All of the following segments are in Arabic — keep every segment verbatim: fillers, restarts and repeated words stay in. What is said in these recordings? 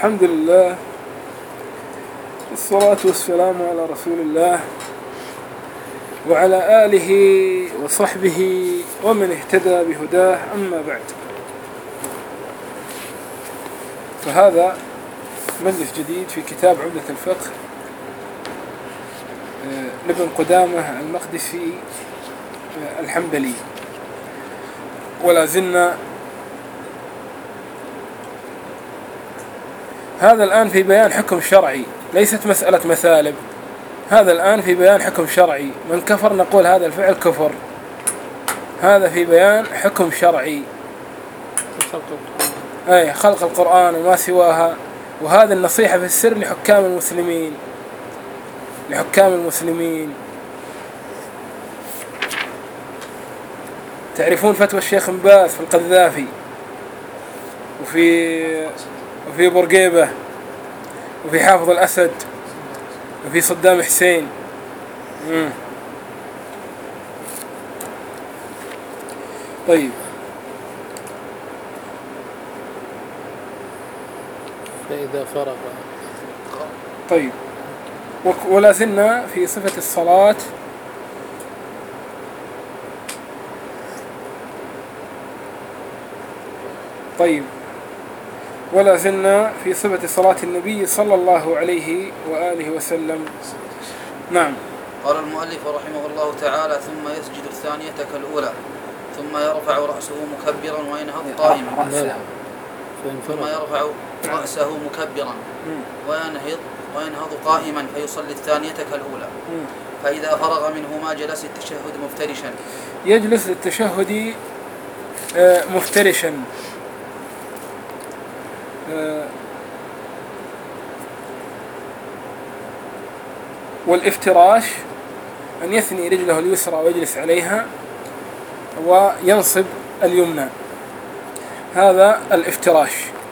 الحمد لله والصلاة والسلام على رسول الله وعلى آله وصحبه ومن اهتدى بهداه، أما بعد. فهذا مجلس جديد في كتاب عمدة الفقه لابن قدامة المقدسي الحنبلي، ولا زلنا هذا الآن في بيان حكم شرعي، ليست مسألة مثالب. هذا الآن في بيان حكم شرعي، من كفر نقول هذا الفعل كفر. هذا في بيان حكم شرعي، أي خلق القرآن وما سواها. وهذا النصيحة في السر لحكام المسلمين لحكام المسلمين تعرفون فتوى الشيخ بن باز في القذافي وفي وفي بورقيبة وفي حافظ الأسد وفي صدام حسين. مم. طيب، فإذا فرغ. طيب، ولا زلنا في صفة الصلاة. طيب، ولا زلنا في صفة صلاة النبي صلى الله عليه وآله وسلم. نعم. قال المؤلف رحمه الله تعالى: ثم يسجد الثانية كالأولى، ثم يرفع رأسه مكبرا وينهض قائما، ثم يرفع رأسه مكبرا وينهض وينهض قائما فيصلي الثانية كالأولى. فإذا فرغ منهما جلس التشهد مفترشا. يجلس للتشهد مفترشا. والافتراش أن يثني رجله اليسرى ويجلس عليها وينصب اليمنى، هذا الافتراش.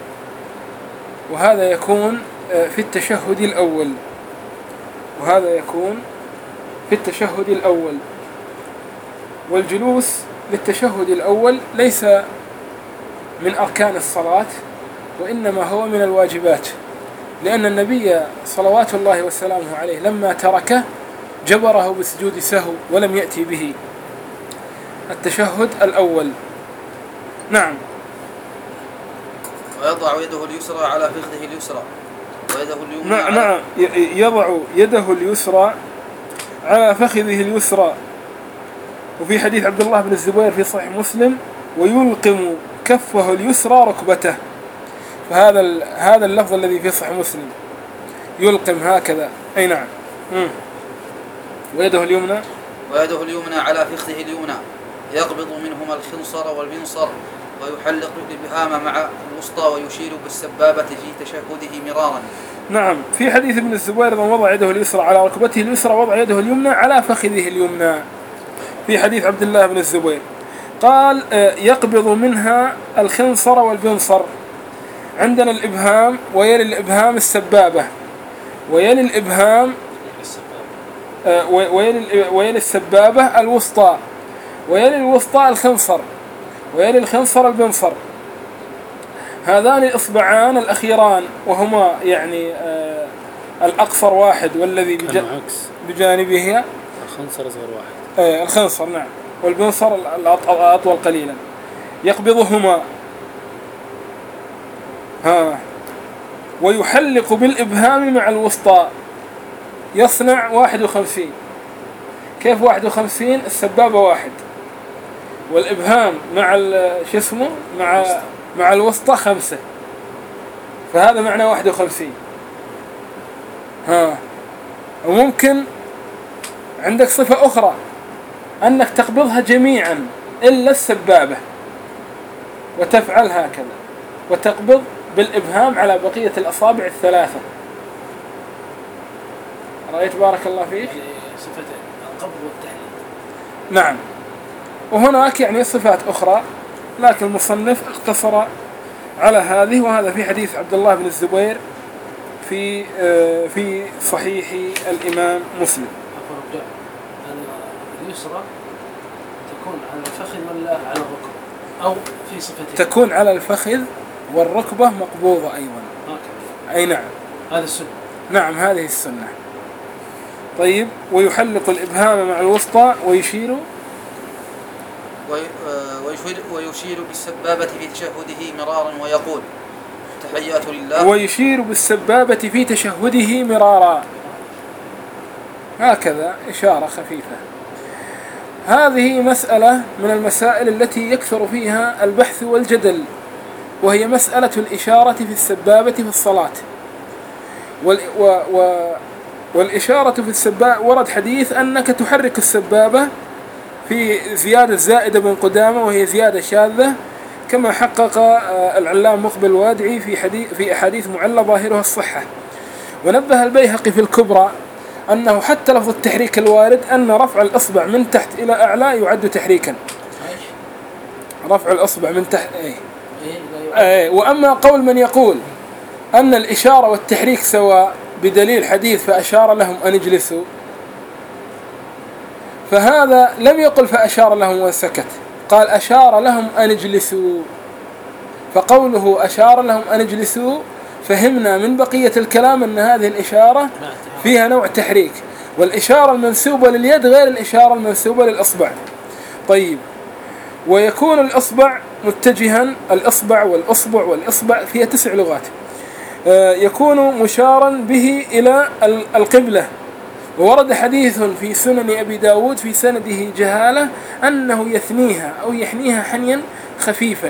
وهذا يكون في التشهد الأول وهذا يكون في التشهد الأول والجلوس للتشهد الأول ليس من أركان الصلاة، وإنما هو من الواجبات، لأن النبي صلوات الله وسلامه عليه لما تركه جبره بسجود سهو ولم يأتي به. التشهد الأول. نعم. ويضع يده اليسرى على فخذه اليسرى ويده اليمنى. نعم نعم يضع يده اليسرى على فخذه اليسرى. وفي حديث عبد الله بن الزبير في صحيح مسلم: ويلقم كفه اليسرى ركبته. فهذا هذا اللفظ الذي في صحيح مسلم، يلقم هكذا. أي نعم. مم. ويده اليمنى ويده اليمنى على فخذه اليمنى، يقبض منهما الخنصر والبنصر، ويحلق الإبهام مع الوسطى، ويشير بالسبابة في تشهده مرارا. نعم. في حديث ابن الزبير: من وضع يده اليسرى على ركبته اليسرى وضع يده اليمنى على فخذه اليمنى. في حديث عبد الله بن الزبير قال: يقبض منها الخنصر والبنصر. عندنا الإبهام، ويلي الإبهام السبابة، ويلي الإبهام ويلي ويلي السبابة الوسطى، ويلي الوسطى الخنصر، ويلي الخنصر البنصر. هذان الإصبعان الأخيران وهما يعني آه الأقصر واحد والذي بجانبه الخنصر أصغر واحد. آه الخنصر نعم، والبنصر الأطول قليلا. يقبضهما ها ويحلق بالإبهام مع الوسطى. يصنع واحد وخمسين. كيف واحد وخمسين؟ السبابة واحد، والإبهام مع شو اسمه مع مع الوسطى خمسة، فهذا معنى واحد وخمسين. ها وممكن عندك صفة أخرى أنك تقبضها جميعا إلا السبابة، وتفعل هكذا وتقبض بالإبهام على بقية الأصابع الثلاثة. رأيت بارك الله فيك؟ صفتين: القبض والتحليل. نعم. وهناك يعني صفات أخرى، لكن المصنف اقتصر على هذه. وهذا في حديث عبد الله بن الزبير في في صحيح الإمام مسلم. اليسرى تكون على الفخذ ولا على الركبة؟ أو في صفتين؟ تكون على الفخذ والركبة مقبوضة أيضا. أي نعم هذا السنة. نعم هذه السنة. طيب ويحلق الإبهام مع الوسطى ويشير ويشير, ويشير بالسبابة في تشهده مرارا ويقول التحيات لله. ويشير بالسبابة في تشهده مرارا، هكذا إشارة خفيفة. هذه مسألة من المسائل التي يكثر فيها البحث والجدل، وهي مسألة الإشارة في السبابة في الصلاة. وال و و والإشارة في السبابة ورد حديث أنك تحرك السبابة في زيادة زائدة بن قدامة، وهي زيادة شاذة، كما حقق العلام مقبل الوادعي في حديث في أحاديث معلة ظاهرها الصحة. ونبه البيهقي في الكبرى أنه حتى لفظ التحريك الوارد أن رفع الأصبع من تحت إلى أعلى يعد تحريكا. رفع الأصبع من تحت أي. أي. وأما قول من يقول أن الإشارة والتحريك سواء بدليل حديث فأشار لهم أن اجلسوا، فهذا لم يقل فأشار لهم وسكت، قال أشار لهم أن اجلسوا. فقوله أشار لهم أن اجلسوا فهمنا من بقية الكلام أن هذه الإشارة فيها نوع تحريك، والإشارة المنسوبة لليد غير الإشارة المنسوبة للأصبع. طيب ويكون الأصبع متجها، الأصبع والأصبع والأصبع فيها تسع لغات، يكون مشارا به إلى القبلة. وورد حديث في سنن أبي داود في سنده جهالة أنه يثنيها أو يحنيها حنيا خفيفا،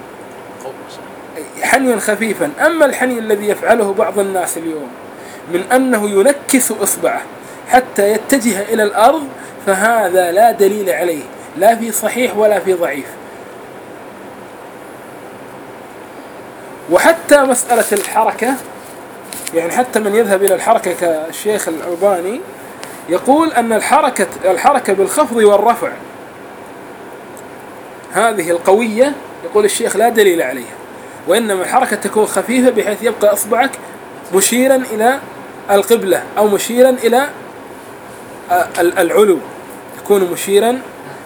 حنيا خفيفا. أما الحني الذي يفعله بعض الناس اليوم من أنه ينكس إصبعه حتى يتجه إلى الأرض، فهذا لا دليل عليه لا في صحيح ولا في ضعيف. وحتى مسألة الحركة، يعني حتى من يذهب إلى الحركة كالشيخ الألباني يقول أن الحركة الحركة بالخفض والرفع هذه القوية، يقول الشيخ لا دليل عليها، وإنما الحركة تكون خفيفة بحيث يبقى أصبعك مشيرا إلى القبلة أو مشيرا إلى العلو، يكون مشيرا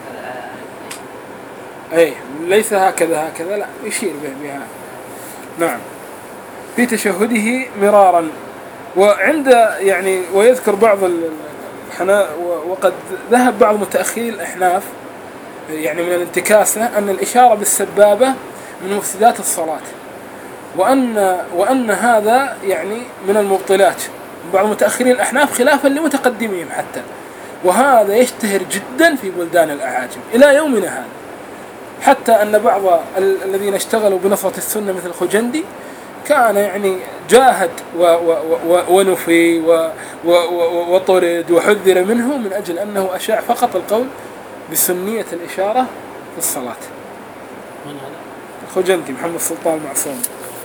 أي ليس هكذا هكذا، لا يشير بها. نعم في تشهده مرارا. وعند يعني ويذكر بعض الحنا وقد ذهب بعض متأخري الأحناف يعني من الانتكاسة أن الإشارة بالسبابة من مفسدات الصلاة، وأن وأن هذا يعني من المبطلات. بعض متأخرين الأحناف خلافا لمتقدمين حتى، وهذا يشتهر جدا في بلدان الأعاجم إلى يومنا هذا، حتى أن بعض الذين اشتغلوا بنصرة السنة مثل الخجندي كان يعني جاهد و و و ونفي و و و وطرد وحذر منه من أجل أنه أشاع فقط القول بسنية الإشارة في الصلاة. الخجندي محمد سلطان معصوم.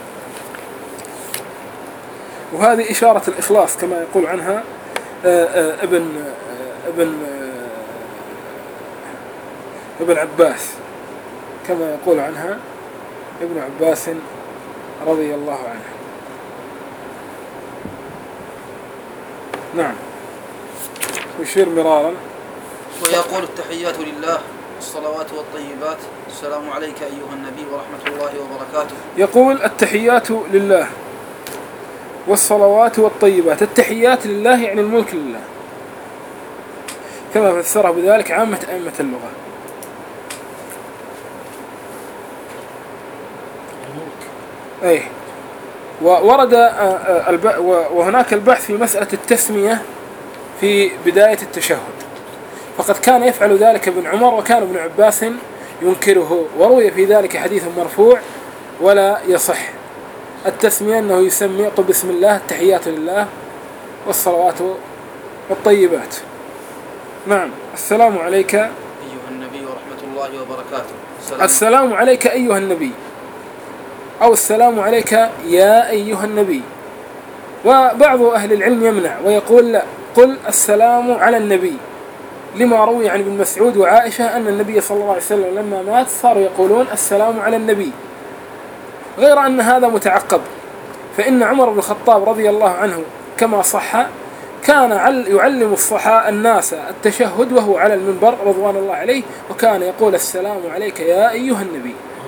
وهذه إشارة الإخلاص كما يقول عنها ابن ابن ابن عباس، كما يقول عنها ابن عباس رضي الله عنه. نعم يشير مرارا. ويقول التحيات لله الصلوات والطيبات السلام عليك أيها النبي ورحمة الله وبركاته. يقول التحيات لله والصلوات والطيبات. التحيات لله يعني الملك لله، كما فسره بذلك عامة أئمة اللغة. أيه. وورد وهناك البحث في مسألة التسمية في بداية التشهد، فقد كان يفعل ذلك ابن عمر وكان ابن عباس ينكره، وروي في ذلك حديث مرفوع ولا يصح. التسمية أنه يسمي يقول بسم الله التحيات لله والصلوات والطيبات. نعم السلام عليك أيها النبي ورحمة الله وبركاته. السلام, السلام عليك أيها النبي، أو السلام عليك يا أيها النبي. وبعض أهل العلم يمنع ويقول لا، قل السلام على النبي، لما روي عن ابن مسعود وعائشة أن النبي صلى الله عليه وسلم لما مات صاروا يقولون السلام على النبي، غير أن هذا متعقب. فإن عمر بن الخطاب رضي الله عنه كما صح كان يعلم الصحابة الناس التشهد وهو على المنبر رضوان الله عليه، وكان يقول السلام عليك يا أيها النبي.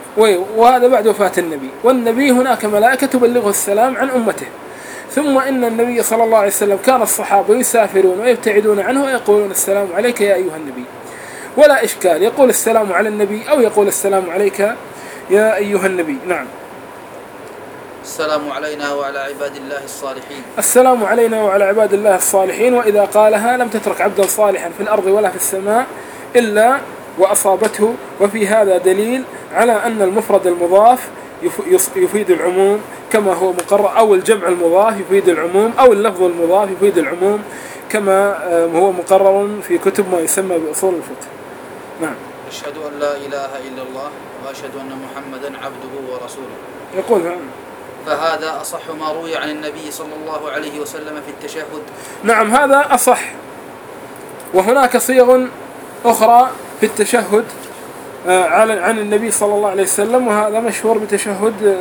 وهذا بعد وفاة النبي، والنبي هناك ملائكة تبلغه السلام عن أمته. ثم إن النبي صلى الله عليه وسلم كان الصحابة يسافرون ويبتعدون عنه ويقولون السلام عليك يا أيها النبي، ولا إشكال، يقول السلام على النبي أو يقول السلام عليك يا أيها النبي. نعم. السلام علينا وعلى عباد الله الصالحين. السلام علينا وعلى عباد الله الصالحين، وإذا قالها لم تترك عبدا صالحا في الأرض ولا في السماء إلا وأصابته. وفي هذا دليل على أن المفرد المضاف يفيد العموم كما هو مقرر، أو الجمع المضاف يفيد العموم، أو اللفظ المضاف يفيد العموم كما هو مقرر في كتب ما يسمى بأصول الفقه. نعم. أشهد أن لا إله إلا الله وأشهد أن محمدا عبده ورسوله. يقول نعم. فهذا أصح ما روي عن النبي صلى الله عليه وسلم في التشهد. نعم هذا أصح. وهناك صيغ أخرى في التشهد عن النبي صلى الله عليه وسلم، وهذا مشهور بتشهد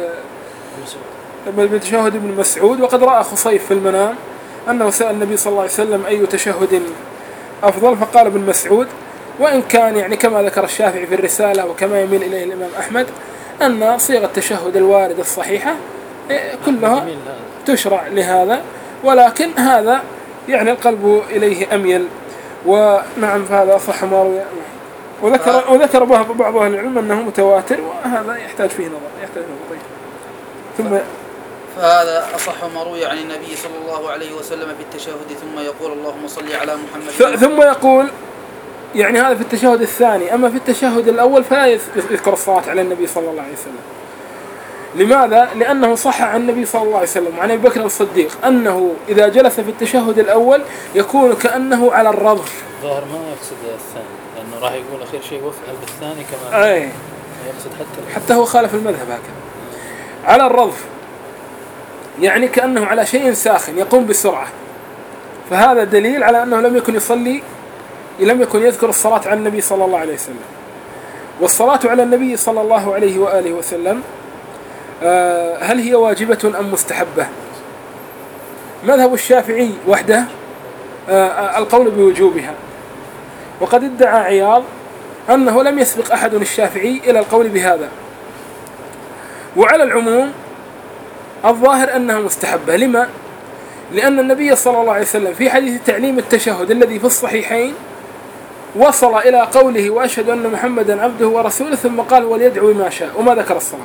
بتشهد ابن مسعود. وقد رأى خصيف في المنام أنه سأل النبي صلى الله عليه وسلم أي تشهد أفضل، فقال ابن مسعود. وإن كان يعني كما ذكر الشافعي في الرسالة وكما يميل إليه الإمام أحمد أن صيغة التشهد الواردة الصحيحة كلها تشرع لهذا، ولكن هذا يعني القلب إليه أميل. ونعم فهذا أصح ما روي. وذكر وذكر بعض أهل العلم أنه متواتر، وهذا يحتاج فيه نظر يحتاج نظر. ثم فهذا أصح ما روي عن النبي صلى الله عليه وسلم في التشهد، ثم يقول اللهم صل على محمد. ثم يقول يعني هذا في التشهد الثاني. أما في التشهد الأول فلا يذكر الصلاة على النبي صلى الله عليه وسلم. لماذا؟ لأنه صح عن النبي صلى الله عليه وسلم وعن أبي بكر الصديق أنه إذا جلس في التشهد الأول يكون كأنه على الرضف. ظاهر ما يقصد الثاني، لأنه راح يقول أخير شيء وفعل بالثاني كمان. أي. يقصد حتى حتى هو خالف المذهب هكذا. على الرضف يعني كأنه على شيء ساخن يقوم بسرعة، فهذا دليل على أنه لم يكن يصلي لم يكن يذكر الصلاة على النبي صلى الله عليه وسلم. والصلاة على النبي صلى الله عليه وآله وسلم هل هي واجبة أم مستحبة؟ مذهب الشافعي وحده القول بوجوبها، وقد ادعى عياض أنه لم يسبق أحد الشافعي إلى القول بهذا. وعلى العموم الظاهر أنها مستحبة. لما؟ لأن النبي صلى الله عليه وسلم في حديث تعليم التشهد الذي في الصحيحين وصل إلى قوله وأشهد أن محمدا عبده ورسوله، ثم قال وليدعو ما شاء، وما ذكر الصلاة.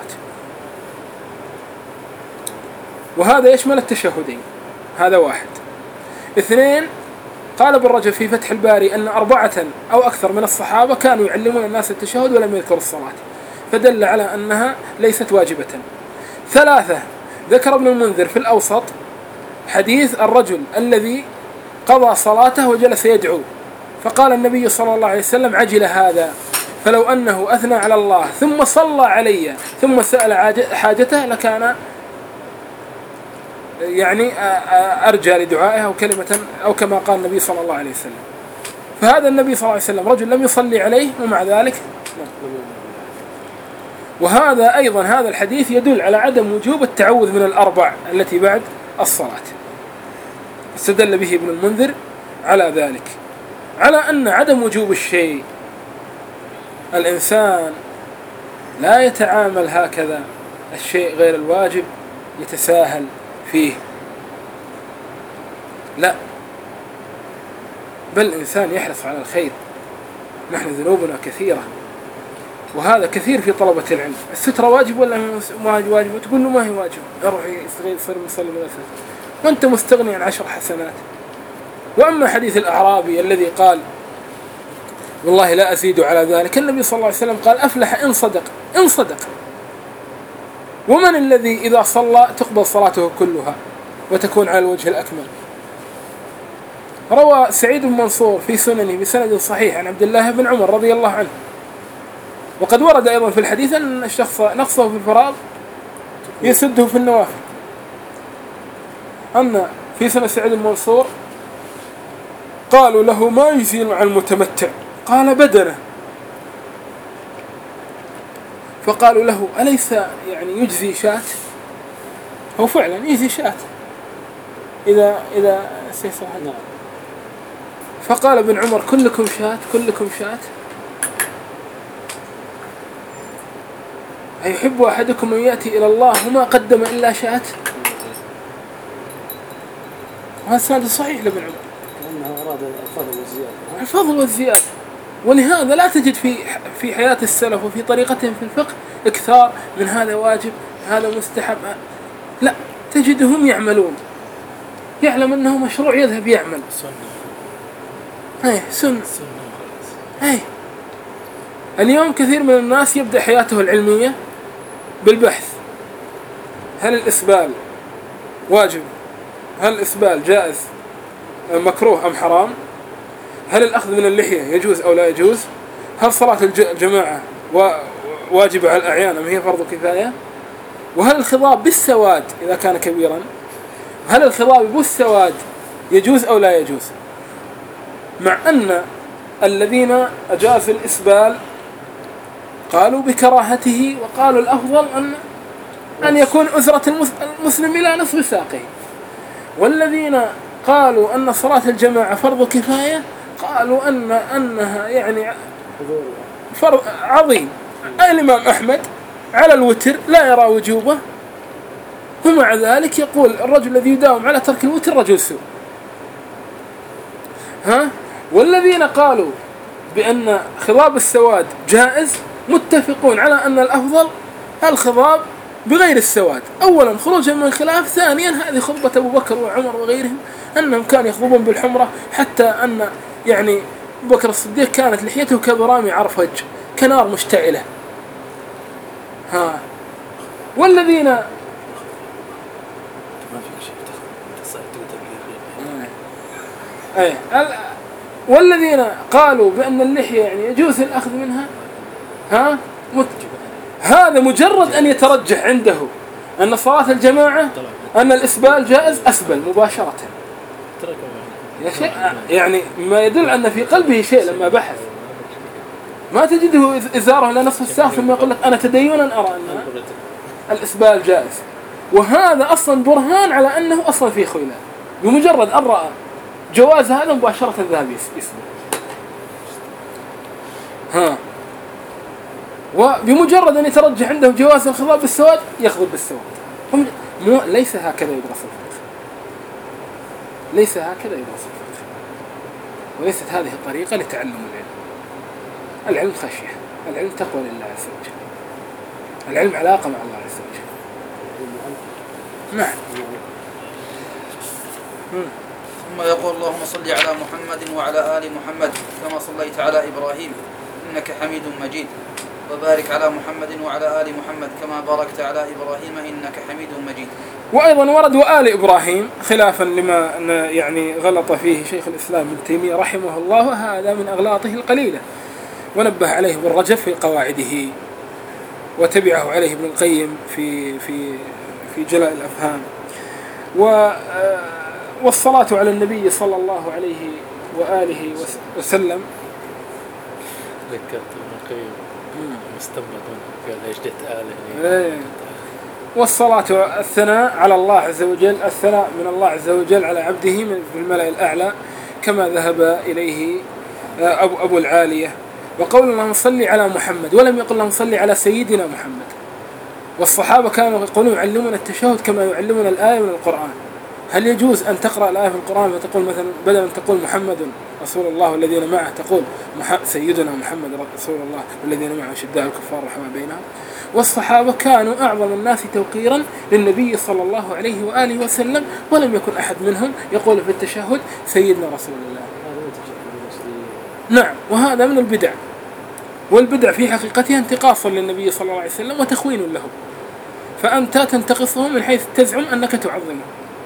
وهذا يشمل التشهدين. هذا واحد. اثنين، قال ابن رجب في فتح الباري أن أربعة أو أكثر من الصحابة كانوا يعلمون الناس التشهد ولم يذكروا الصلاة، فدل على أنها ليست واجبة. ثلاثة، ذكر ابن المنذر في الأوسط حديث الرجل الذي قضى صلاته وجلس يدعو، فقال النبي صلى الله عليه وسلم عجل هذا، فلو أنه أثنى على الله ثم صلى علي ثم سأل حاجته لكان يعني أرجى لدعائه أو كلمة أو كما قال النبي صلى الله عليه وسلم. فهذا النبي صلى الله عليه وسلم رجل لم يصلي عليه ومع ذلك. وهذا أيضا هذا الحديث يدل على عدم وجوب التعوذ من الأربع التي بعد الصلاة. استدل به ابن المنذر على ذلك، على أن عدم وجوب الشيء الإنسان لا يتعامل هكذا، الشيء غير الواجب يتساهل فيه، لا، بل الإنسان يحرص على الخير. نحن ذنوبنا كثيرة، وهذا كثير في طلبة العلم. السترة واجب ولا ما هي واجب؟ تقول له ما هي واجب، يروح يصير مصلي من السترة وأنت مستغني عن عشر حسنات. وأما حديث الأعرابي الذي قال والله لا أزيد على ذلك، النبي صلى الله عليه وسلم قال أفلح إن صدق إن صدق. ومن الذي إذا صلى تقبل صلاته كلها وتكون على الوجه الأكمل؟ روى سعيد بن منصور في سننه بسند صحيح عن عبد الله بن عمر رضي الله عنه، وقد ورد أيضا في الحديث أن الشخص نقصه في الفرائض يسده في النوافل. أن في سنة سعيد بن منصور قالوا له ما يزيل مع المتمتع؟ قال بدنه. فقالوا له أليس يعني يجزي شاة؟ هو فعلا يجزي شاة إذا إذا استيسر هذا. فقال ابن عمر كلكم شاة كلكم شاة. أيحب أحدكم أن يأتي إلى الله وما قدم إلا شاة؟ وهذا سند صحيح لابن عمر لأنه أراد الفضل والزيادة. الفضل والزيادة. ولهذا لا تجد في في حياة السلف وفي طريقتهم في الفقه إكثار من هذا واجب هذا مستحب، لا، تجدهم يعملون، يعلم أنه مشروع يذهب يعمل سنة. أي سنة. سنة. أي اليوم كثير من الناس يبدأ حياته العلمية بالبحث هل الإسبال واجب، هل الإسبال جائز مكروه أم حرام، هل الأخذ من اللحية يجوز أو لا يجوز، هل صلاة الجماعة واجب على الأعيان أم هي فرض كفاية، وهل الخضاب بالسواد إذا كان كبيرا، هل الخضاب بالسواد يجوز أو لا يجوز. مع أن الذين أجازوا الإسبال قالوا بكراهته وقالوا الأفضل أن أن يكون أزرة المسلم إلى نصف ساقه، والذين قالوا أن صلاة الجماعة فرض كفاية قالوا أن أنها يعني فرض عظيم. الإمام أحمد على الوتر لا يرى وجوبه، ومع ذلك يقول الرجل الذي يداوم على ترك الوتر رجل سوء. ها، والذين قالوا بأن خضاب السواد جائز متفقون على أن الأفضل الخضاب بغير السواد، أولا خروجا من الخلاف، ثانيا هذه خطبة أبو بكر وعمر وغيرهم أنهم كانوا يخضبون بالحمرة، حتى أن يعني أبو بكر الصديق كانت لحيته كبرامي عرفج كنار مشتعلة. ها، والذين ما في شيء أي والذين قالوا بأن اللحية يعني يجوز الأخذ منها، ها مت... هذا مجرد أن يترجح عنده أن صلاة الجماعة أن الإسبال جائز أسبل مباشرة يا شيء، يعني ما يدل أن في قلبه شيء. لما بحث ما تجده إزاره إلى نصف الساق ثم يقول لك أنا تدينا أرى أن الإسبال جائز، وهذا أصلا برهان على أنه أصلا في خيلاء. بمجرد أن رأى جواز هذا مباشرة الذهب يسبل. ها، وبمجرد أن يترجح عنده جواز الخضاب بالسواد يخضب بالسواد. مو ليس هكذا يدرس الفقه، ليس هكذا يدرس الفقه، وليست هذه الطريقة لتعلم العلم. العلم خشية، العلم تقوى لله عز وجل، العلم علاقة مع الله عز وجل. نعم. ثم يقول اللهم صل على محمد وعلى آل محمد كما صليت على إبراهيم إنك حميد مجيد، وبارك على محمد وعلى آل محمد كما باركت على إبراهيم إنك حميد مجيد. وأيضا ورد وآل إبراهيم خلافا لما يعني غلط فيه شيخ الإسلام ابن تيمية رحمه الله، وهذا من أغلاطه القليلة، ونبه عليه ابن رجب في قواعده، وتبعه عليه ابن القيم في في في جلاء الأفهام. و والصلاة على النبي صلى الله عليه وآله وسلم. ذكرت ابن القيم مستنبط قال ايش جت آله. والصلاة الثناء على الله عز وجل، الثناء من الله عز وجل على عبده في الملأ الأعلى كما ذهب إليه أبو, أبو العالية. وقول اللهم صل على محمد، ولم يقل اللهم صل على سيدنا محمد. والصحابة كانوا يقولون يعلمون التشهد كما يعلمون الآية من القرآن. هل يجوز أن تقرأ الآية في القرآن وتقول مثلا بدل أن تقول محمد رسول الله والذين معه تقول سيدنا محمد رسول الله والذين معه شداء الكفار رحمة بينهم؟ والصحابة كانوا أعظم الناس توقيرا للنبي صلى الله عليه وآله وسلم، ولم يكن أحد منهم يقول في التشهد سيدنا رسول الله. نعم، وهذا من البدع، والبدع في حقيقتها انتقاص للنبي صلى الله عليه وسلم وتخوين له، فأنت تنتقصه من حيث تزعم أنك تعظمه.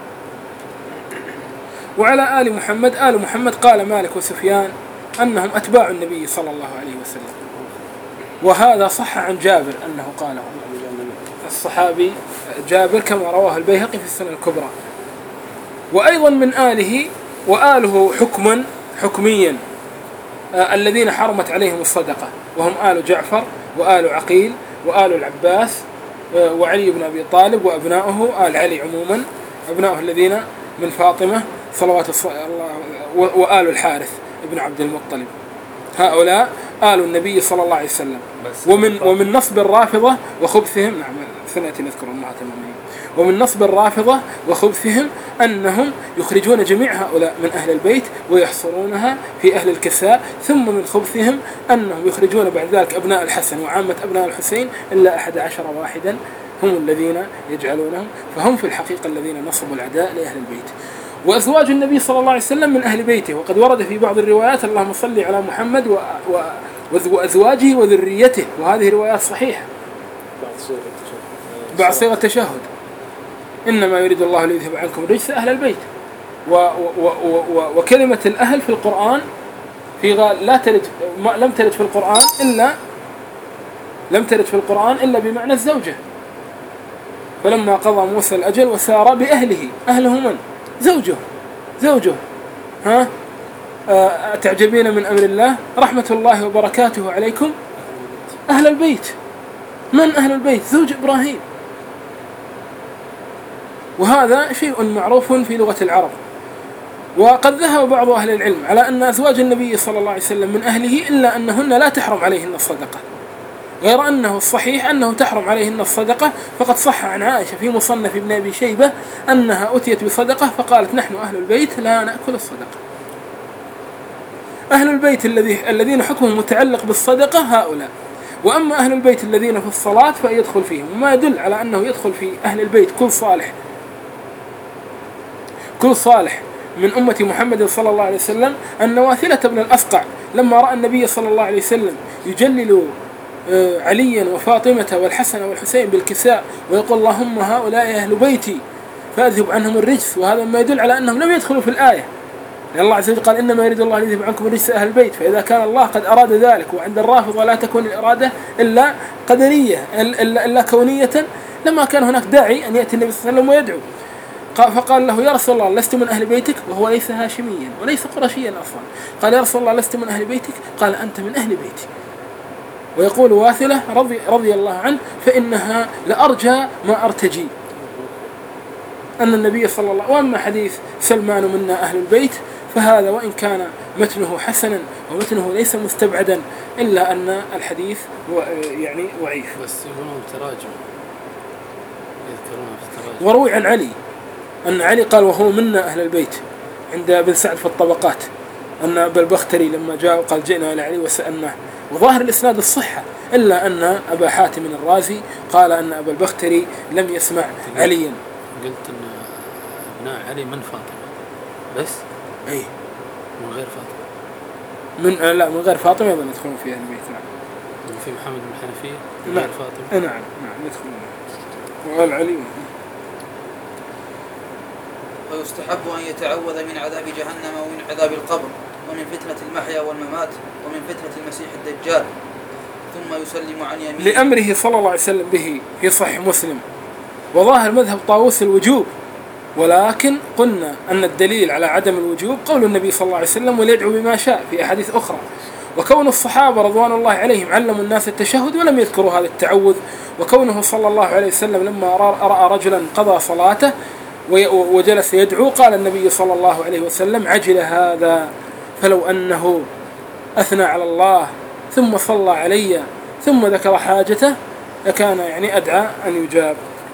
وعلى آل محمد، آل محمد قال مالك وسفيان أنهم أتباع النبي صلى الله عليه وسلم، وهذا صح عن جابر أنه قاله، الصحابي جابر كما رواه البيهقي في السنة الكبرى. وأيضا من آله، وآله حكما حكميا آه الذين حرمت عليهم الصدقة، وهم آل جعفر وآل عقيل وآل العباس آه وعلي بن أبي طالب وأبناؤه، آل علي عموما أبناؤه الذين من فاطمة صلوات الله، وآل الحارث ابن عبد المطلب. هؤلاء آل النبي صلى الله عليه وسلم. ومن ومن نصب الرافضة وخبثهم، نعم سنأتي نذكر أمهات المؤمنين، ومن نصب الرافضة وخبثهم أنهم يخرجون جميع هؤلاء من أهل البيت ويحصرونها في أهل الكساء، ثم من خبثهم أنهم يخرجون بعد ذلك أبناء الحسن وعامة أبناء الحسين إلا أحد عشر واحدا هم الذين يجعلونهم، فهم في الحقيقة الذين نصبوا العداء لأهل البيت. وأزواج النبي صلى الله عليه وسلم من أهل بيته، وقد ورد في بعض الروايات اللهم صل على محمد و... و... وأزواجه وذريته، وهذه روايات صحيحة بعد صيغة التشهد، إنما يريد الله ليذهب عنكم الرجس أهل البيت. و... و... و... و... وكلمة الأهل في القرآن في غال لا ترد لم ترد في القرآن إلا لم ترد في القرآن إلا بمعنى الزوجة. فلما قضى موسى الأجل وسار بأهله، أهله من؟ زوجه زوجه ها أه تعجبين من أمر الله رحمة الله وبركاته عليكم أهل البيت. من أهل البيت؟ زوج إبراهيم. وهذا شيء معروف في لغة العرب. وقد ذهب بعض أهل العلم على أن أزواج النبي صلى الله عليه وسلم من أهله إلا أنهن لا تحرم عليهن الصدقة، غير أنه الصحيح أنه تحرم عليهن الصدقة. فقد صح عن عائشة في مصنف ابن أبي شيبة أنها أتيت بصدقة فقالت نحن أهل البيت لا نأكل الصدقة. أهل البيت الذي الذين حكمهم متعلق بالصدقة هؤلاء. وأما أهل البيت الذين في الصلاة فيدخل فيهم، وما يدل على أنه يدخل في أهل البيت كل صالح كل صالح من أمة محمد صلى الله عليه وسلم أن واثلة بن الأسقع لما رأى النبي صلى الله عليه وسلم يجلل عليا وفاطمة والحسن والحسين بالكساء ويقول اللهم هؤلاء أهل بيتي فأذهب عنهم الرجس، وهذا ما يدل على أنهم لم يدخلوا في الآية، لأن الله عز وجل قال إنما يريد الله ليذهب عنكم الرجس أهل البيت. فإذا كان الله قد أراد ذلك، وعند الرافضة لا تكون الإرادة إلا قدرية إلا, إلا كونية، لما كان هناك داعي أن يأتي النبي صلى الله عليه وسلم ويدعو. فقال له يا رسول الله لست من أهل بيتك، وهو ليس هاشميا وليس قرشيا أصلا. قال يا رسول الله لست من أهل بيتك، قال أنت من أهل بيتي. ويقول واثلة رضي, رضي الله عنه فإنها لأرجى ما أرتجي أن النبي صلى الله عليه وسلم. وأما حديث سلمان منا أهل البيت فهذا وإن كان متنه حسنا ومتنه ليس مستبعدا إلا أن الحديث يعني ضعيف. بس يقولون تراجم، يذكرون في التراجم. وروي عن علي أن علي قال وهو منا أهل البيت عند ابن سعد في الطبقات، أن أبا البختري لما جاء وقال جئنا إلى علي وسألناه، وظاهر الإسناد الصحة، إلا أن أبا حاتم الرازي قال أن أبا البختري لم يسمع عليا. قلت أن ابناء علي من فاطمة بس؟ أي من غير فاطمة؟ من لا من غير فاطمة أيضا يدخلون في أهل البيت. نعم. وفي محمد بن حنفية من نعم. غير فاطمة؟ نعم نعم يدخلون. وقال علي ويستحب أن يتعوذ من عذاب جهنم ومن عذاب القبر ومن فتنة المحيا والممات ومن فتنة المسيح الدجال، ثم يسلم عن يمينه لأمره صلى الله عليه وسلم به في صحيح مسلم. وظاهر مذهب طاووس الوجوب، ولكن قلنا أن الدليل على عدم الوجوب قول النبي صلى الله عليه وسلم وليدعو بما شاء في أحاديث أخرى، وكون الصحابة رضوان الله عليهم علموا الناس التشهد ولم يذكروا هذا التعوذ، وكونه صلى الله عليه وسلم لما رأى رجلا قضى صلاته وجلس يدعو قال النبي صلى الله عليه وسلم عجل هذا، فلو أنه أثنى على الله ثم صلى علي ثم ذكر حاجته لكان يعني أدعى أن يجاب.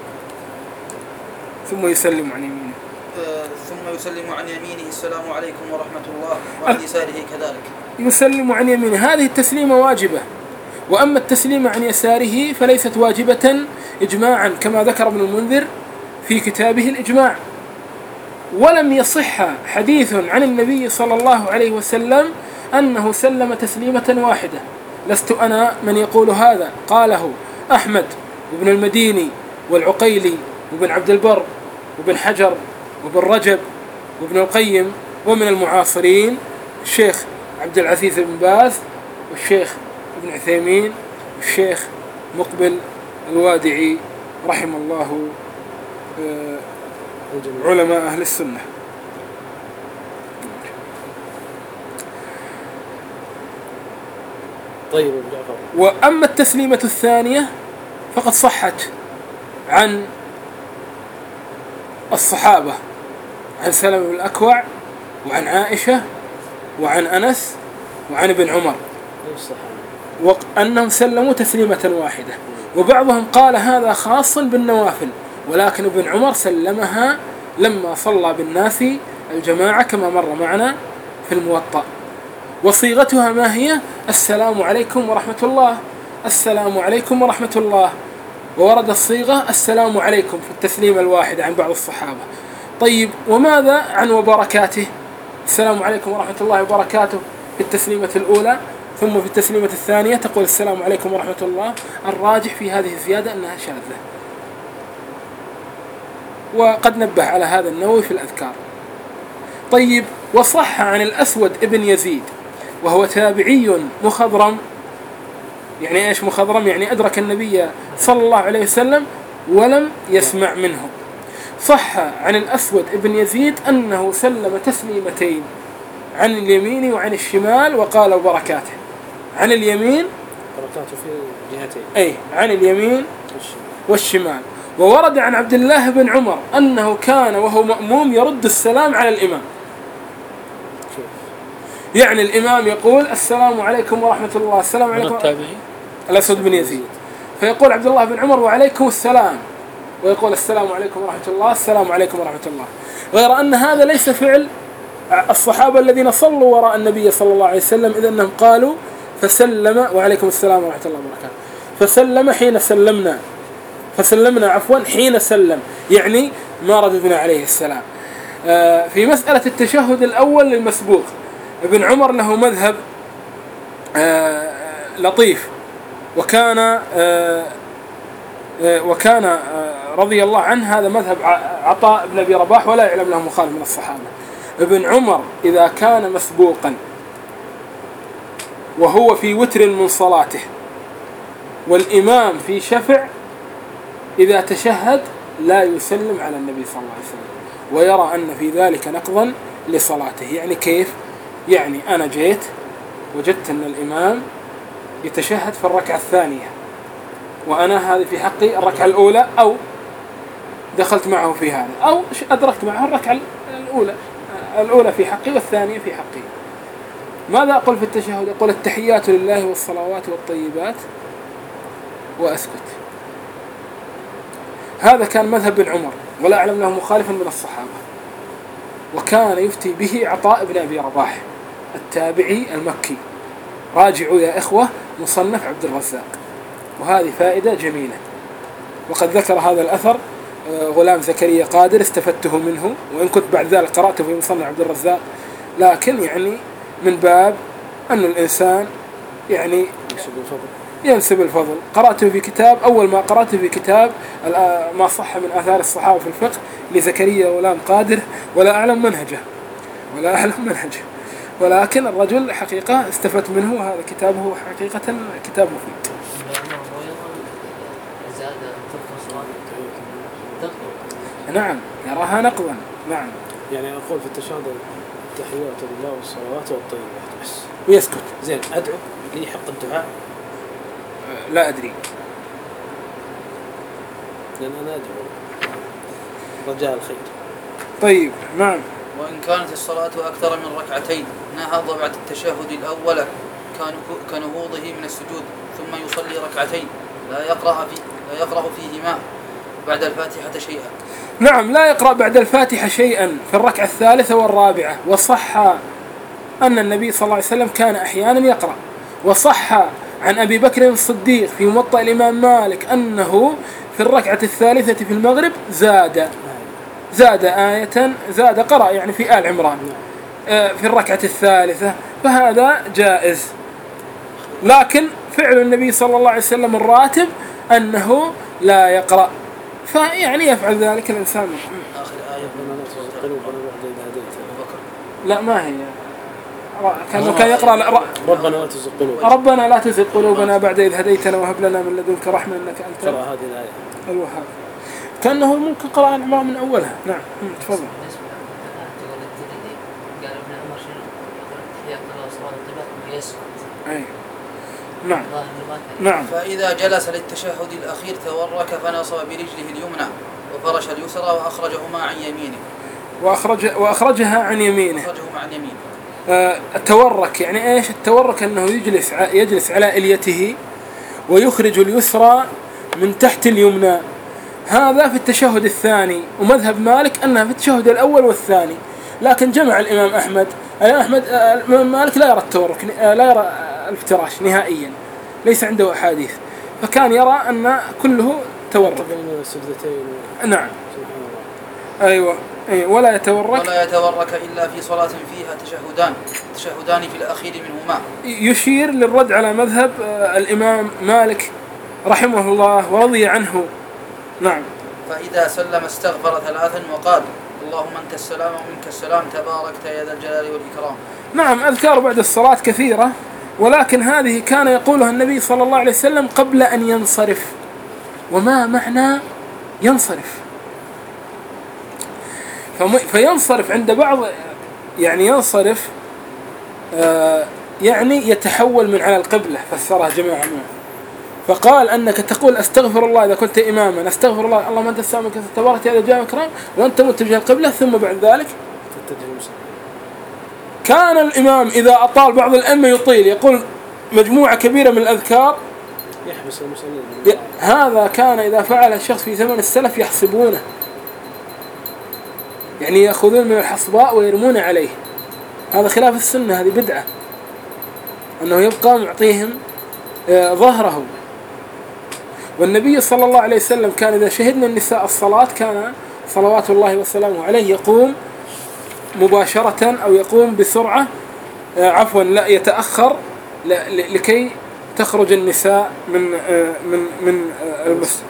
ثم يسلم عن يمينه آه ثم يسلم عن يمينه السلام عليكم ورحمة الله، وعن يساره كذلك يسلم عن يمينه. هذه التسليمة واجبة، وأما التسليم عن يساره فليست واجبة إجماعا كما ذكر ابن المنذر في كتابه الإجماع. ولم يصح حديث عن النبي صلى الله عليه وسلم أنه سلم تسليمة واحدة. لست أنا من يقول هذا، قاله أحمد وابن المديني والعقيلي وابن عبد البر وابن حجر وابن رجب وابن القيم، ومن المعاصرين الشيخ عبد العزيز بن باز والشيخ ابن عثيمين والشيخ مقبل الوادعي رحم الله علماء أهل السنة. طيب. وأما التسليمة الثانية فقد صحت عن الصحابة، عن سلمة بن الأكوع وعن عائشة وعن أنس وعن ابن عمر وأنهم سلموا تسليمة واحدة، وبعضهم قال هذا خاص بالنوافل، ولكن ابن عمر سلمها لما صلى بالناس الجماعة كما مر معنا في الموطأ. وصيغتها ما هي؟ السلام عليكم ورحمة الله، السلام عليكم ورحمة الله. وورد الصيغة السلام عليكم في التسليم الواحد عن بعض الصحابة. طيب وماذا عن وبركاته؟ السلام عليكم ورحمة الله وبركاته في التسليمة الأولى، ثم في التسليمة الثانية تقول السلام عليكم ورحمة الله. الراجح في هذه الزيادة أنها شاذة، وقد نبه على هذا النووي في الأذكار. طيب وصح عن الأسود ابن يزيد وهو تابعي مخضرم. يعني إيش مخضرم؟ يعني أدرك النبي صلى الله عليه وسلم ولم يسمع منه. صح عن الأسود ابن يزيد أنه سلم تسليمتين، عن اليمين وعن الشمال، وقال بركاته. عن اليمين بركاته في جهتين، أي عن اليمين والشمال. وورد عن عبد الله بن عمر أنه كان وهو مأموم يرد السلام على الإمام. يعني الإمام يقول السلام عليكم ورحمة الله، السلام عليكم. التابعي الأسود بن يزيد. فيقول عبد الله بن عمر وعليكم السلام، ويقول السلام عليكم ورحمة الله، السلام عليكم ورحمة الله. غير أن هذا ليس فعل الصحابة الذين صلوا وراء النبي صلى الله عليه وسلم، إذ أنهم قالوا فسلم وعليكم السلام ورحمة الله وبركاته، فسلم حين سلمنا، فسلمنا عفوا حين سلم، يعني ما رددنا عليه السلام. في مسألة التشهد الأول للمسبوق، ابن عمر له مذهب لطيف، وكان وكان رضي الله عنه هذا مذهب عطاء بن أبي رباح، ولا يعلم له مخالف من الصحابة. ابن عمر إذا كان مسبوقا وهو في وتر من صلاته والإمام في شفع، إذا تشهد لا يسلم على النبي صلى الله عليه وسلم، ويرى أن في ذلك نقضا لصلاته. يعني كيف؟ يعني أنا جيت وجدت أن الإمام يتشهد في الركعة الثانية، وأنا هذه في حقي الركعة الأولى، أو دخلت معه في هذا، أو أدركت معه الركعة الأولى الأولى في حقي والثانية في حقي. ماذا أقول في التشهد؟ أقول التحيات لله والصلوات والطيبات وأسكت. هذا كان مذهب بن عمر، ولا أعلم له مخالفا من الصحابة، وكان يفتي به عطاء بن أبي رباح التابعي المكي. راجعوا يا إخوة مصنف عبد الرزاق، وهذه فائدة جميلة. وقد ذكر هذا الأثر غلام زكريا قادر، استفدته منه، وإن كنت بعد ذلك قرأته في مصنف عبد الرزاق، لكن يعني من باب أن الإنسان يعني ينسب الفضل. قرأته في كتاب، أول ما قرأته في كتاب ما صح من آثار الصحابة في الفقه لزكريا غلام قادر، ولا أعلم منهجه ولا أعلم منهجه ولكن الرجل حقيقة استفدت منه، هذا كتابه حقيقة كتاب مفيد. نعم يراها نقضا. نعم يعني أقول في التشهد التحيات لله والصلوات والطيبات بس، ويسكت. زين أدعو لي حق الدعاء؟ لا أدري، لأن أنا أدعو رجاء الخير. طيب نعم. وإن كانت الصلاة أكثر من ركعتين نهض بعد التشهد الأول كنهوضه من السجود، ثم يصلي ركعتين لا يقرأ في لا يقرأ فيهما بعد الفاتحة شيئا. نعم لا يقرأ بعد الفاتحة شيئا في الركعة الثالثة والرابعة. وصح أن النبي صلى الله عليه وسلم كان أحيانا يقرأ. وصح عن أبي بكر الصديق في موطأ الإمام مالك أنه في الركعة الثالثة في المغرب زاد زاد آية زاد قرأ يعني في آل عمران في الركعة الثالثة، فهذا جائز. لكن فعل النبي صلى الله عليه وسلم الراتب أنه لا يقرأ، فيعني يفعل ذلك الإنسان. آخر آية لا ما هي، كان كان يقرأ ربنا لا تزغ قلوبنا ربنا لا تزغ قلوبنا بعد إذ هديتنا وهب لنا من لدنك رحمة إنك أنت قرأ هذه الآية الوهاب. كأنه ممكن قرأ عمران من أولها. نعم تفضل. أي نعم نعم. فإذا جلس للتشهد الأخير تورك فنصب برجله اليمنى وفرش اليسرى وأخرجهما عن يمينه وأخرج وأخرجها عن يمينه أخرجهما عن يمينه آه التورك، يعني إيش التورك؟ أنه يجلس يجلس على إليته ويخرج اليسرى من تحت اليمنى. هذا في التشهد الثاني، ومذهب مالك أنها في التشهد الأول والثاني. لكن جمع الإمام أحمد الإمام أحمد الإمام مالك لا يرى التورك، لا يرى الافتراش نهائيا، ليس عنده أحاديث، فكان يرى أن كله تورك. نعم. أيوة. ولا يتورك ولا يتورك إلا في صلاة فيها تشهدان تشهدان في الأخير منهما. يشير للرد على مذهب الإمام مالك رحمه الله ورضي عنه. نعم. فإذا سلم استغفر ثلاثا وقال اللهم أنت السلام ومنك السلام تباركت يا ذا الجلال والإكرام. نعم، أذكار بعد الصلاة كثيرة، ولكن هذه كان يقولها النبي صلى الله عليه وسلم قبل أن ينصرف. وما معنى ينصرف؟ فينصرف عند بعض، يعني ينصرف آه يعني يتحول من على القبلة، فسرها جماعة منه. فقال أنك تقول أستغفر الله إذا كنت إماما، أستغفر الله اللهم أنت السلام ومنك تبارك يا ذا الجلال والإكرام، وأنت متجه القبلة، ثم بعد ذلك كان الإمام إذا أطال، بعض الأئمة يطيل، يقول مجموعة كبيرة من الأذكار يحبس المصلين. هذا كان إذا فعل الشخص في زمن السلف يحسبونه، يعني يأخذون من الحصباء ويرمون عليه. هذا خلاف السنة، هذه بدعة، أنه يبقى معطيهم ظهره. والنبي صلى الله عليه وسلم كان إذا شهدنا النساء الصلاة كان صلوات الله وسلامه عليه يقوم مباشرة أو يقوم بسرعة، عفوا لا يتأخر لكي تخرج النساء من من من المسجد.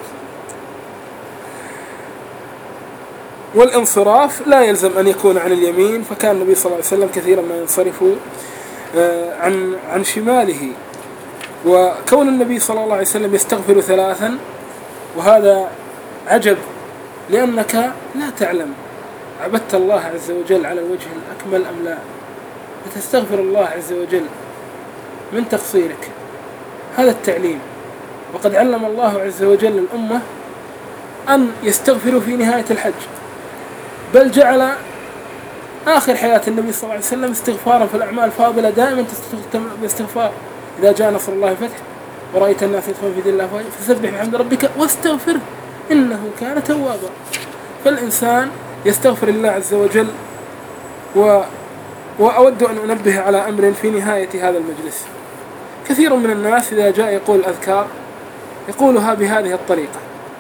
والانصراف لا يلزم أن يكون عن اليمين، فكان النبي صلى الله عليه وسلم كثيرا ما ينصرف عن عن شماله. وكون النبي صلى الله عليه وسلم يستغفر ثلاثا، وهذا عجب، لأنك لا تعلم عبدت الله عز وجل على الوجه الأكمل أم لا، فتستغفر الله عز وجل من تقصيرك. هذا التعليم. وقد علم الله عز وجل الأمة أن يستغفروا في نهاية الحج، بل جعل آخر حياة النبي صلى الله عليه وسلم استغفارا في الأعمال الفاضلة، دائما تستغفر باستغفار. إذا جاء نصر الله الفتح ورأيت الناس يدخلون في دين الله أفواجا فسبح بحمد ربك واستغفره إنه كان توابا. فالإنسان يستغفر الله عز وجل. و... وأود أن أنبه على أمر في نهاية هذا المجلس. كثير من الناس إذا جاء يقول الأذكار يقولها بهذه الطريقة: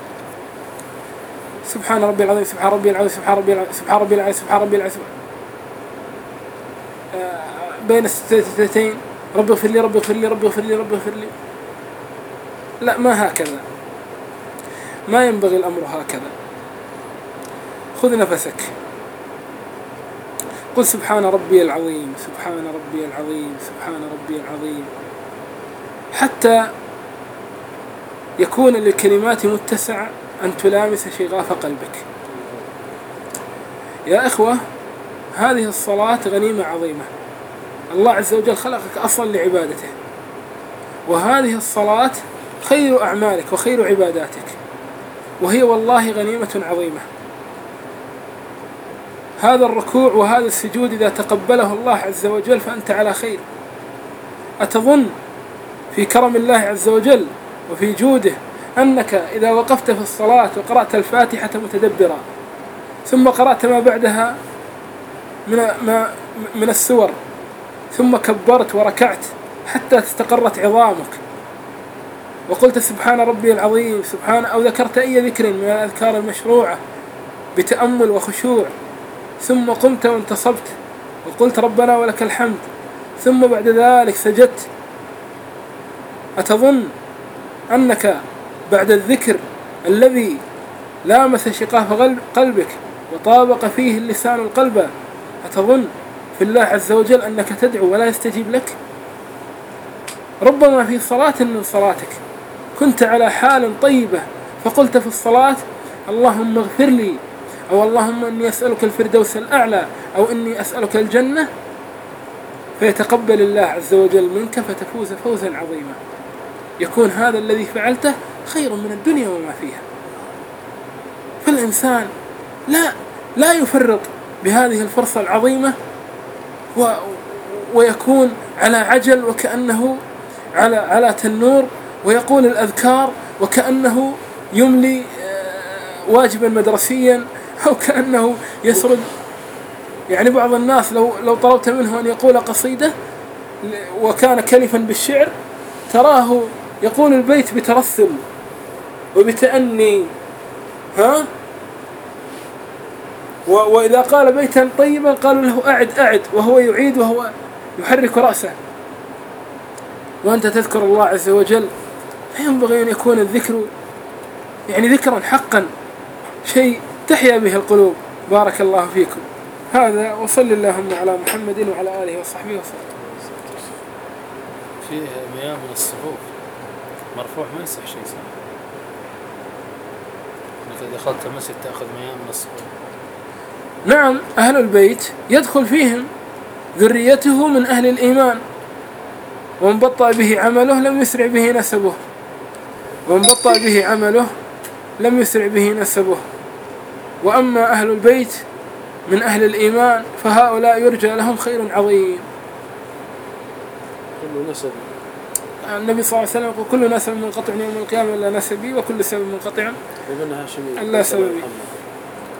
سبحان ربي العظيم، سبحان ربي العظيم، سبحان ربي العظيم، سبحان ربي العظيم، سبحان ربي العظيم، بين الستتين ربي اغفر لي ربي اغفر لي ربي اغفر لي ربي اغفر لي. لا، ما هكذا، ما ينبغي الأمر هكذا. خذ نفسك، قل سبحان ربي العظيم، سبحان ربي العظيم، سبحان ربي العظيم، حتى يكون للكلمات متسع أن تلامس شغاف قلبك. يا إخوة، هذه الصلاة غنيمة عظيمة، الله عز وجل خلقك أصلا لعبادته، وهذه الصلاة خير أعمالك وخير عباداتك، وهي والله غنيمة عظيمة. هذا الركوع وهذا السجود إذا تقبله الله عز وجل فأنت على خير. أتظن في كرم الله عز وجل وفي جوده أنك إذا وقفت في الصلاة وقرأت الفاتحة متدبرا ثم قرأت ما بعدها من ما من السور ثم كبرت وركعت حتى استقرت عظامك وقلت سبحان ربي العظيم سبحان، أو ذكرت أي ذكر من الأذكار المشروعة بتأمل وخشوع، ثم قمت وانتصبت وقلت ربنا ولك الحمد، ثم بعد ذلك سجدت، أتظن أنك بعد الذكر الذي لامس شقاف قلبك وطابق فيه اللسان القلب، أتظن في الله عز وجل أنك تدعو ولا يستجيب لك؟ ربما في صلاة من صلاتك كنت على حال طيبة فقلت في الصلاة اللهم اغفر لي، أو اللهم إني أسألك الفردوس الأعلى، أو إني أسألك الجنة، فيتقبل الله عز وجل منك فتفوز فوزا عظيما. يكون هذا الذي فعلته خير من الدنيا وما فيها. فالإنسان لا لا يفرط بهذه الفرصة العظيمة ويكون على عجل وكأنه على على تنور، ويقول الأذكار وكأنه يملي واجبا مدرسيا، أو كأنه يسرد. يعني بعض الناس لو لو طلبت منه أن يقول قصيدة وكان كلفا بالشعر تراه يقول البيت بترثل وبتأني، ها، وإذا قال بيتا طيبا قالوا له أعد أعد، وهو يعيد وهو يحرك رأسه. وأنت تذكر الله عز وجل، فينبغي أن يكون الذكر يعني ذكرا حقا، شيء تحيا به القلوب. بارك الله فيكم. هذا، وصل اللهم على محمد وعلى آله وصحبه وسلم. فيه مياه من الصفوف مرفوع ما يصح شيء صح. إذا دخلت المسجد تأخذ مياه من الصفوف. نعم، أهل البيت يدخل فيهم ذريته من أهل الإيمان، ومن بطأ به عمله لم يسرع به نسبه، ومن بطأ به عمله لم يسرع به نسبه. وأما أهل البيت من أهل الإيمان فهؤلاء يرجى لهم خير عظيم. كل نسب النبي صلى الله عليه وسلم يقول كل نسب منقطع يوم القيامة إلا نسبي، وكل سبب منقطع ومنها شميل إلا سببي.